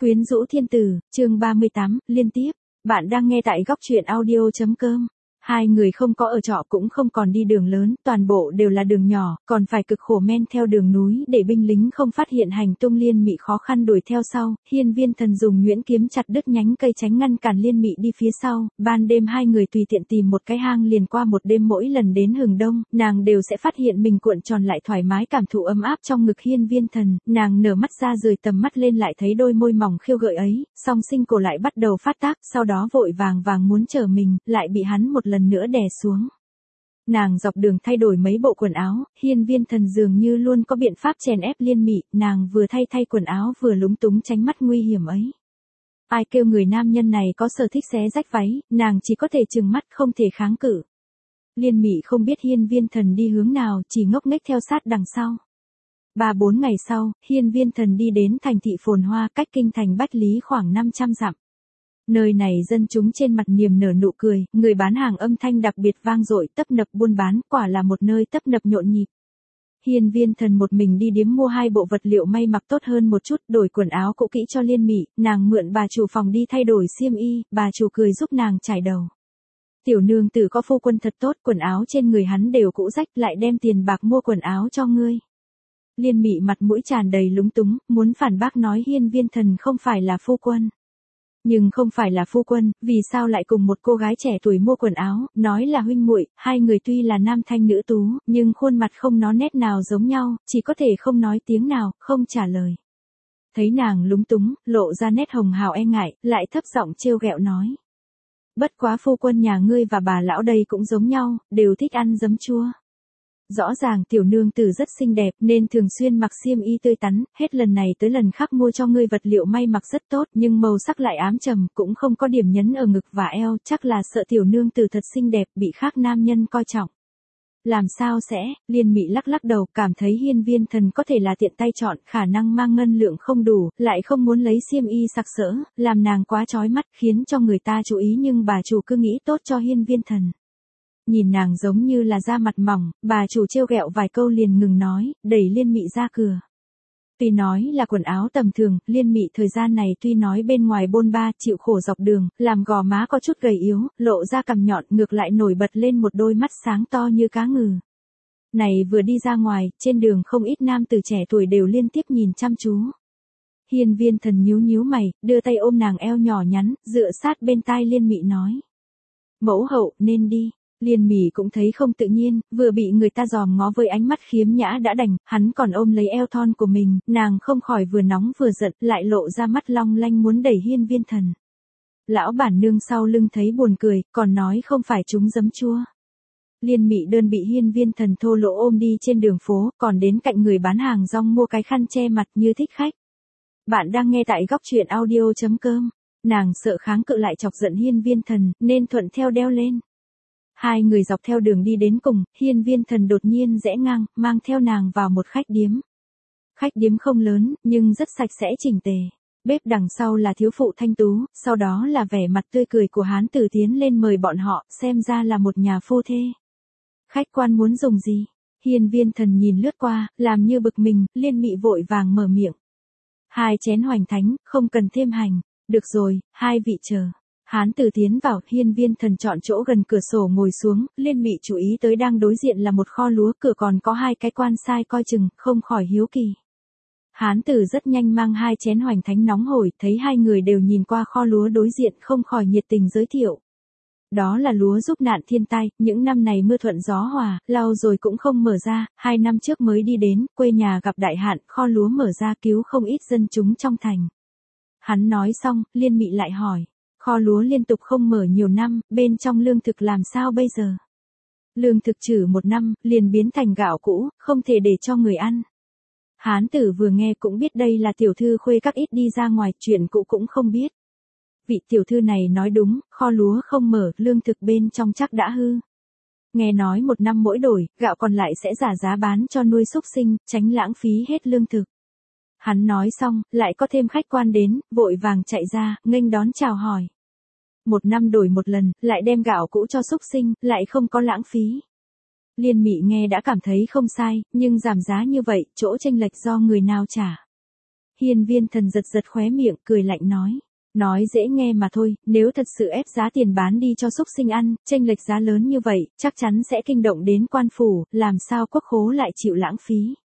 Quyến rũ thiên tử, chương 38, liên tiếp. Bạn đang nghe tại góc truyện audio.com. Hai người không có ở trọ cũng không còn đi đường lớn, toàn bộ đều là đường nhỏ, còn phải cực khổ men theo đường núi để binh lính không phát hiện hành tung Liên Mị khó khăn đuổi theo sau. Hiên Viên Thần dùng nhuyễn kiếm chặt đứt nhánh cây tránh ngăn cản Liên Mị đi phía sau. Ban đêm hai người tùy tiện tìm một cái hang liền qua một đêm, mỗi lần đến hừng đông, nàng đều sẽ phát hiện mình cuộn tròn lại thoải mái cảm thụ ấm áp trong ngực Hiên Viên Thần. Nàng nở mắt ra rời tầm mắt lên lại thấy đôi môi mỏng khiêu gợi ấy, song sinh cổ lại bắt đầu phát tác, sau đó vội vàng muốn trở mình, lại bị hắn một lần nữa đè xuống. Nàng dọc đường thay đổi mấy bộ quần áo, Hiên Viên Thần dường như luôn có biện pháp chèn ép Liên Mị, nàng vừa thay quần áo vừa lúng túng tránh mắt nguy hiểm ấy. Ai kêu người nam nhân này có sở thích xé rách váy, nàng chỉ có thể trừng mắt không thể kháng cự. Liên Mị không biết Hiên Viên Thần đi hướng nào, chỉ ngốc nghếch theo sát đằng sau. 3-4 ngày sau, Hiên Viên Thần đi đến thành thị phồn hoa cách kinh thành Bách Lý khoảng 500 dặm. Nơi này dân chúng trên mặt niềm nở nụ cười, người bán hàng âm thanh đặc biệt vang dội, tấp nập buôn bán, quả là một nơi tấp nập nhộn nhịp. Hiên Viên Thần một mình đi điếm mua 2 bộ vật liệu may mặc tốt hơn một chút, đổi quần áo cũ kỹ cho Liên Mị, nàng mượn bà chủ phòng đi thay đổi xiêm y, bà chủ cười giúp nàng chải đầu. Tiểu nương tử có phu quân thật tốt, quần áo trên người hắn đều cũ rách, lại đem tiền bạc mua quần áo cho ngươi. Liên Mị mặt mũi tràn đầy lúng túng, muốn phản bác nói Hiên Viên Thần không phải là phu quân. Nhưng không phải là phu quân, vì sao lại cùng một cô gái trẻ tuổi mua quần áo, nói là huynh muội, hai người tuy là nam thanh nữ tú, nhưng khuôn mặt không nó nét nào giống nhau, chỉ có thể không nói tiếng nào, không trả lời. Thấy nàng lúng túng, lộ ra nét hồng hào e ngại, lại thấp giọng trêu ghẹo nói. Bất quá phu quân nhà ngươi và bà lão đây cũng giống nhau, đều thích ăn giấm chua. Rõ ràng tiểu nương tử rất xinh đẹp nên thường xuyên mặc xiêm y tươi tắn, hết lần này tới lần khác mua cho ngươi vật liệu may mặc rất tốt nhưng màu sắc lại ám trầm, cũng không có điểm nhấn ở ngực và eo, chắc là sợ tiểu nương tử thật xinh đẹp bị khác nam nhân coi trọng. Làm sao sẽ, Liên Mị lắc đầu, cảm thấy Hiên Viên Thần có thể là tiện tay chọn, khả năng mang ngân lượng không đủ, lại không muốn lấy xiêm y sặc sỡ, làm nàng quá chói mắt, khiến cho người ta chú ý nhưng bà chủ cứ nghĩ tốt cho Hiên Viên Thần. Nhìn nàng giống như là da mặt mỏng, bà chủ trêu ghẹo vài câu liền ngừng nói, đẩy Liên Mị ra cửa. Tuy nói là quần áo tầm thường, Liên Mị thời gian này tuy nói bên ngoài bôn ba, chịu khổ dọc đường, làm gò má có chút gầy yếu, lộ ra cằm nhọn, ngược lại nổi bật lên một đôi mắt sáng to như cá ngừ. Này vừa đi ra ngoài, trên đường không ít nam tử trẻ tuổi đều liên tiếp nhìn chăm chú. Hiên Viên Thần nhíu mày, đưa tay ôm nàng eo nhỏ nhắn, dựa sát bên tai Liên Mị nói. Mẫu hậu, nên đi. Liên Mị cũng thấy không tự nhiên, vừa bị người ta dòm ngó với ánh mắt khiếm nhã đã đành, hắn còn ôm lấy eo thon của mình, nàng không khỏi vừa nóng vừa giận, lại lộ ra mắt long lanh muốn đẩy Hiên Viên Thần. Lão bản nương sau lưng thấy buồn cười, còn nói không phải chúng giấm chua. Liên Mị đơn bị Hiên Viên Thần thô lỗ ôm đi trên đường phố, còn đến cạnh người bán hàng rong mua cái khăn che mặt như thích khách. Bạn đang nghe tại góc truyện audio.com. Nàng sợ kháng cự lại chọc giận Hiên Viên Thần, nên thuận theo đeo lên. Hai người dọc theo đường đi đến cùng, Hiên Viên Thần đột nhiên rẽ ngang, mang theo nàng vào một khách điếm. Khách điếm không lớn, nhưng rất sạch sẽ chỉnh tề. Bếp đằng sau là thiếu phụ thanh tú, sau đó là vẻ mặt tươi cười của hán tử tiến lên mời bọn họ, xem ra là một nhà phu thê. Khách quan muốn dùng gì? Hiên Viên Thần nhìn lướt qua, làm như bực mình, Liên Mị vội vàng mở miệng. 2 chén hoành thánh, không cần thêm hành. Được rồi, 2 vị chờ. Hán tử tiến vào, Hiên Viên Thần chọn chỗ gần cửa sổ ngồi xuống, Liên Mị chú ý tới đang đối diện là một kho lúa, cửa còn có 2 cái quan sai coi chừng, không khỏi hiếu kỳ. Hán tử rất nhanh mang 2 chén hoành thánh nóng hổi, thấy hai người đều nhìn qua kho lúa đối diện, không khỏi nhiệt tình giới thiệu. Đó là lúa giúp nạn thiên tai, những năm này mưa thuận gió hòa, lau rồi cũng không mở ra, 2 năm trước mới đi đến, quê nhà gặp đại hạn, kho lúa mở ra cứu không ít dân chúng trong thành. Hắn nói xong, Liên Mị lại hỏi. Kho lúa liên tục không mở nhiều năm, bên trong lương thực làm sao bây giờ? Lương thực trừ 1 năm, liền biến thành gạo cũ, không thể để cho người ăn. Hán tử vừa nghe cũng biết đây là tiểu thư khuê các ít đi ra ngoài, chuyện cũ cũng không biết. Vị tiểu thư này nói đúng, kho lúa không mở, lương thực bên trong chắc đã hư. Nghe nói 1 năm mỗi đổi, gạo còn lại sẽ giả giá bán cho nuôi súc sinh, tránh lãng phí hết lương thực. Hắn nói xong, lại có thêm khách quan đến, vội vàng chạy ra, nghênh đón chào hỏi. 1 năm đổi 1 lần, lại đem gạo cũ cho súc sinh, lại không có lãng phí. Liên Mị nghe đã cảm thấy không sai, nhưng giảm giá như vậy, chỗ chênh lệch do người nào trả. Hiên Viên Thần giật giật khóe miệng, cười lạnh nói. Nói dễ nghe mà thôi, nếu thật sự ép giá tiền bán đi cho súc sinh ăn, chênh lệch giá lớn như vậy, chắc chắn sẽ kinh động đến quan phủ, làm sao quốc khố lại chịu lãng phí.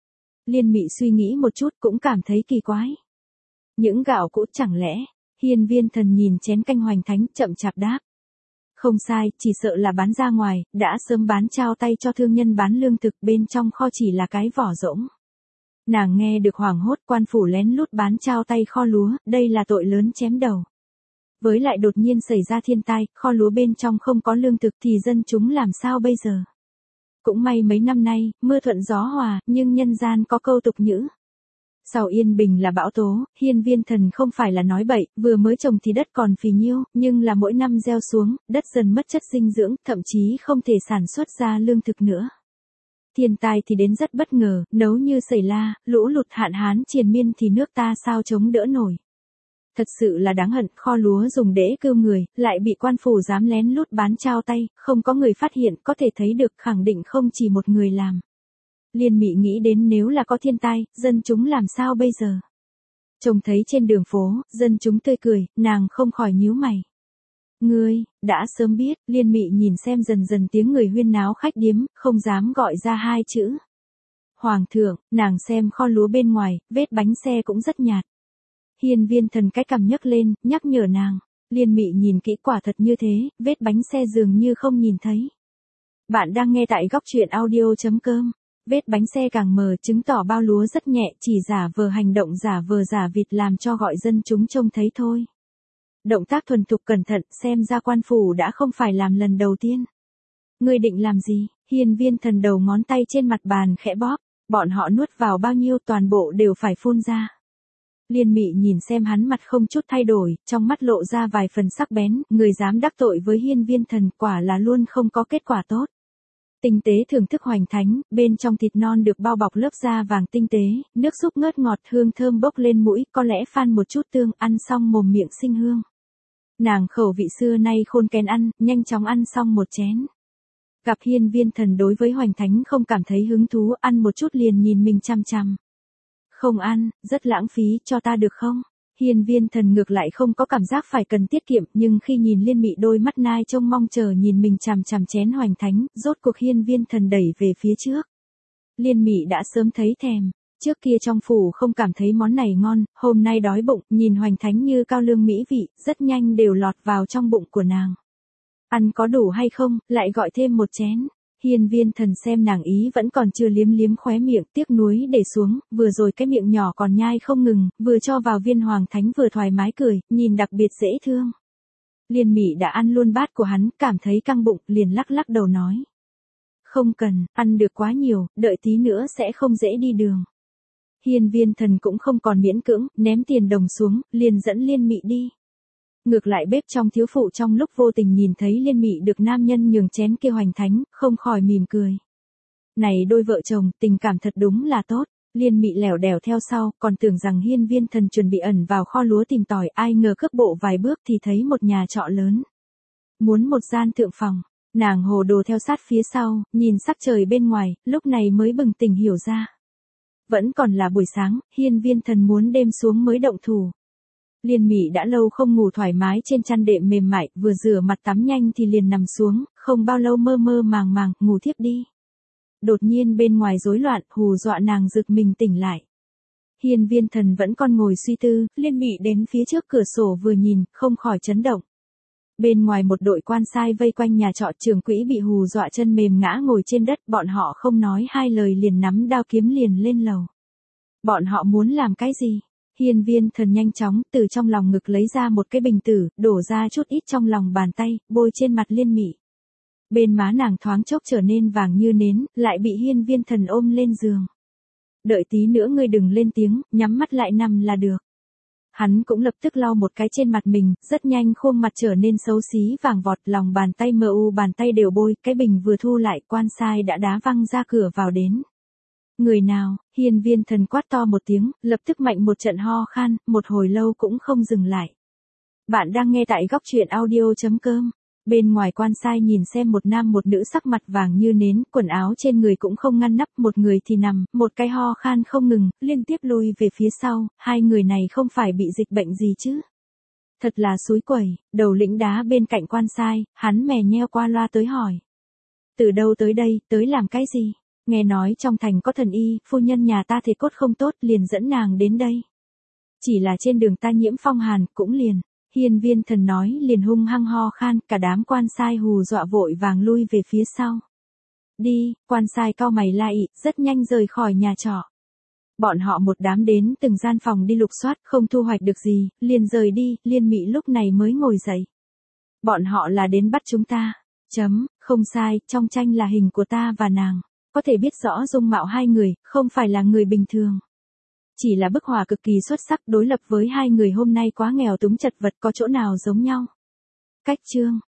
Liên Mị suy nghĩ một chút cũng cảm thấy kỳ quái. Những gạo cũ chẳng lẽ, Hiên Viên Thần nhìn chén canh hoành thánh chậm chạp đáp. Không sai, chỉ sợ là bán ra ngoài, đã sớm bán trao tay cho thương nhân bán lương thực, bên trong kho chỉ là cái vỏ rỗng. Nàng nghe được hoảng hốt, quan phủ lén lút bán trao tay kho lúa, đây là tội lớn chém đầu. Với lại đột nhiên xảy ra thiên tai, kho lúa bên trong không có lương thực thì dân chúng làm sao bây giờ? Cũng may mấy năm nay, mưa thuận gió hòa, nhưng nhân gian có câu tục ngữ. Sau yên bình là bão tố, Hiên Viên Thần không phải là nói bậy, vừa mới trồng thì đất còn phì nhiêu, nhưng là mỗi năm gieo xuống, đất dần mất chất dinh dưỡng, thậm chí không thể sản xuất ra lương thực nữa. Thiên tai thì đến rất bất ngờ, nấu như sẩy la, lũ lụt hạn hán triền miên thì nước ta sao chống đỡ nổi. Thật sự là đáng hận, kho lúa dùng để cưu người, lại bị quan phủ dám lén lút bán trao tay, không có người phát hiện, có thể thấy được khẳng định không chỉ một người làm. Liên Mị nghĩ đến nếu là có thiên tai, dân chúng làm sao bây giờ? Trông thấy trên đường phố, dân chúng tươi cười, nàng không khỏi nhíu mày. Ngươi, đã sớm biết, Liên Mị nhìn xem dần dần tiếng người huyên náo khách điếm, không dám gọi ra hai chữ. Hoàng thượng, nàng xem kho lúa bên ngoài, vết bánh xe cũng rất nhạt. Hiên Viên Thần cái cằm nhấc lên, nhắc nhở nàng. Liên Mị nhìn kỹ quả thật như thế, vết bánh xe dường như không nhìn thấy. Bạn đang nghe tại góc truyện audio.com. Vết bánh xe càng mờ chứng tỏ bao lúa rất nhẹ, chỉ giả vờ hành động giả vờ giả vịt làm cho gọi dân chúng trông thấy thôi. Động tác thuần thục cẩn thận, xem ra quan phủ đã không phải làm lần đầu tiên. Ngươi định làm gì? Hiên Viên Thần đầu ngón tay trên mặt bàn khẽ bóp, bọn họ nuốt vào bao nhiêu toàn bộ đều phải phun ra. Liên Mị nhìn xem hắn mặt không chút thay đổi, trong mắt lộ ra vài phần sắc bén, người dám đắc tội với Hiên Viên Thần quả là luôn không có kết quả tốt. Tinh tế thưởng thức hoành thánh, bên trong thịt non được bao bọc lớp da vàng tinh tế, nước súp ngớt ngọt hương thơm bốc lên mũi, có lẽ phan một chút tương, ăn xong mồm miệng sinh hương. Nàng khẩu vị xưa nay khôn kén ăn, nhanh chóng ăn xong một chén. Gặp Hiên Viên Thần đối với hoành thánh không cảm thấy hứng thú, ăn một chút liền nhìn mình chằm chằm. Không ăn, rất lãng phí, cho ta được không? Hiên Viên Thần ngược lại không có cảm giác phải cần tiết kiệm, nhưng khi nhìn Liên Mị đôi mắt nai trông mong chờ nhìn mình chằm chằm chén hoành thánh, rốt cuộc Hiên Viên Thần đẩy về phía trước. Liên Mị đã sớm thấy thèm, trước kia trong phủ không cảm thấy món này ngon, hôm nay đói bụng, nhìn hoành thánh như cao lương mỹ vị, rất nhanh đều lọt vào trong bụng của nàng. Ăn có đủ hay không, lại gọi thêm một chén. Hiên Viên Thần xem nàng ý vẫn còn chưa liếm liếm khóe miệng, tiếc nuối để xuống, vừa rồi cái miệng nhỏ còn nhai không ngừng, vừa cho vào viên hoàng thánh vừa thoải mái cười, nhìn đặc biệt dễ thương. Liên Mị đã ăn luôn bát của hắn, cảm thấy căng bụng, liền lắc lắc đầu nói. Không cần, ăn được quá nhiều, đợi tí nữa sẽ không dễ đi đường. Hiên Viên Thần cũng không còn miễn cưỡng, ném tiền đồng xuống, liền dẫn Liên Mị đi. Ngược lại bếp trong thiếu phụ trong lúc vô tình nhìn thấy Liên Mị được nam nhân nhường chén kia hoành thánh, không khỏi mỉm cười. Này đôi vợ chồng, tình cảm thật đúng là tốt. Liên Mị lẻo đẻo theo sau, còn tưởng rằng Hiên Viên Thần chuẩn bị ẩn vào kho lúa tìm tòi, ai ngờ cước bộ vài bước thì thấy một nhà trọ lớn. Muốn một gian thượng phòng, nàng hồ đồ theo sát phía sau, nhìn sắc trời bên ngoài, lúc này mới bừng tỉnh hiểu ra. Vẫn còn là buổi sáng, Hiên Viên Thần muốn đêm xuống mới động thủ. Liên Mị đã lâu không ngủ thoải mái trên chăn đệm mềm mại, vừa rửa mặt tắm nhanh thì liền nằm xuống, không bao lâu mơ mơ màng màng, ngủ thiếp đi. Đột nhiên bên ngoài rối loạn, hù dọa nàng giật mình tỉnh lại. Hiên Viên Thần vẫn còn ngồi suy tư, Liên Mị đến phía trước cửa sổ vừa nhìn, không khỏi chấn động. Bên ngoài một đội quan sai vây quanh nhà trọ, trưởng quỹ bị hù dọa chân mềm ngã ngồi trên đất, bọn họ không nói hai lời liền nắm đao kiếm liền lên lầu. Bọn họ muốn làm cái gì? Hiên Viên Thần nhanh chóng từ trong lòng ngực lấy ra một cái bình tử, đổ ra chút ít trong lòng bàn tay, bôi trên mặt Liên Mị. Bên má nàng thoáng chốc trở nên vàng như nến, lại bị Hiên Viên Thần ôm lên giường. Đợi tí nữa ngươi đừng lên tiếng, nhắm mắt lại nằm là được. Hắn cũng lập tức lau một cái trên mặt mình, rất nhanh khuôn mặt trở nên xấu xí vàng vọt, lòng bàn tay mờ u bàn tay đều bôi, cái bình vừa thu lại, quan sai đã đá văng ra cửa vào đến. Người nào? Hiên Viên Thần quát to một tiếng, lập tức mạnh một trận ho khan, một hồi lâu cũng không dừng lại. Bạn đang nghe tại góc truyện audio.com. Bên ngoài quan sai nhìn xem một nam một nữ sắc mặt vàng như nến, quần áo trên người cũng không ngăn nắp, một người thì nằm, một cái ho khan không ngừng, liên tiếp lui về phía sau, hai người này không phải bị dịch bệnh gì chứ. Thật là xúi quẩy, đầu lĩnh đá bên cạnh quan sai, hắn mè nheo qua loa tới hỏi. Từ đâu tới đây, tới làm cái gì? Nghe nói trong thành có thần y, phu nhân nhà ta thể cốt không tốt, liền dẫn nàng đến đây. Chỉ là trên đường ta nhiễm phong hàn, cũng liền. Hiên Viên Thần nói liền hung hăng ho khan, cả đám quan sai hù dọa vội vàng lui về phía sau. Đi, quan sai cau mày lại, rất nhanh rời khỏi nhà trọ. Bọn họ một đám đến từng gian phòng đi lục soát, không thu hoạch được gì, liền rời đi, Liên Mị lúc này mới ngồi dậy. Bọn họ là đến bắt chúng ta. Không sai, trong tranh là hình của ta và nàng. Có thể biết rõ dung mạo hai người, không phải là người bình thường. Chỉ là bức họa cực kỳ xuất sắc, đối lập với hai người hôm nay quá nghèo túng chật vật, có chỗ nào giống nhau. Cách chương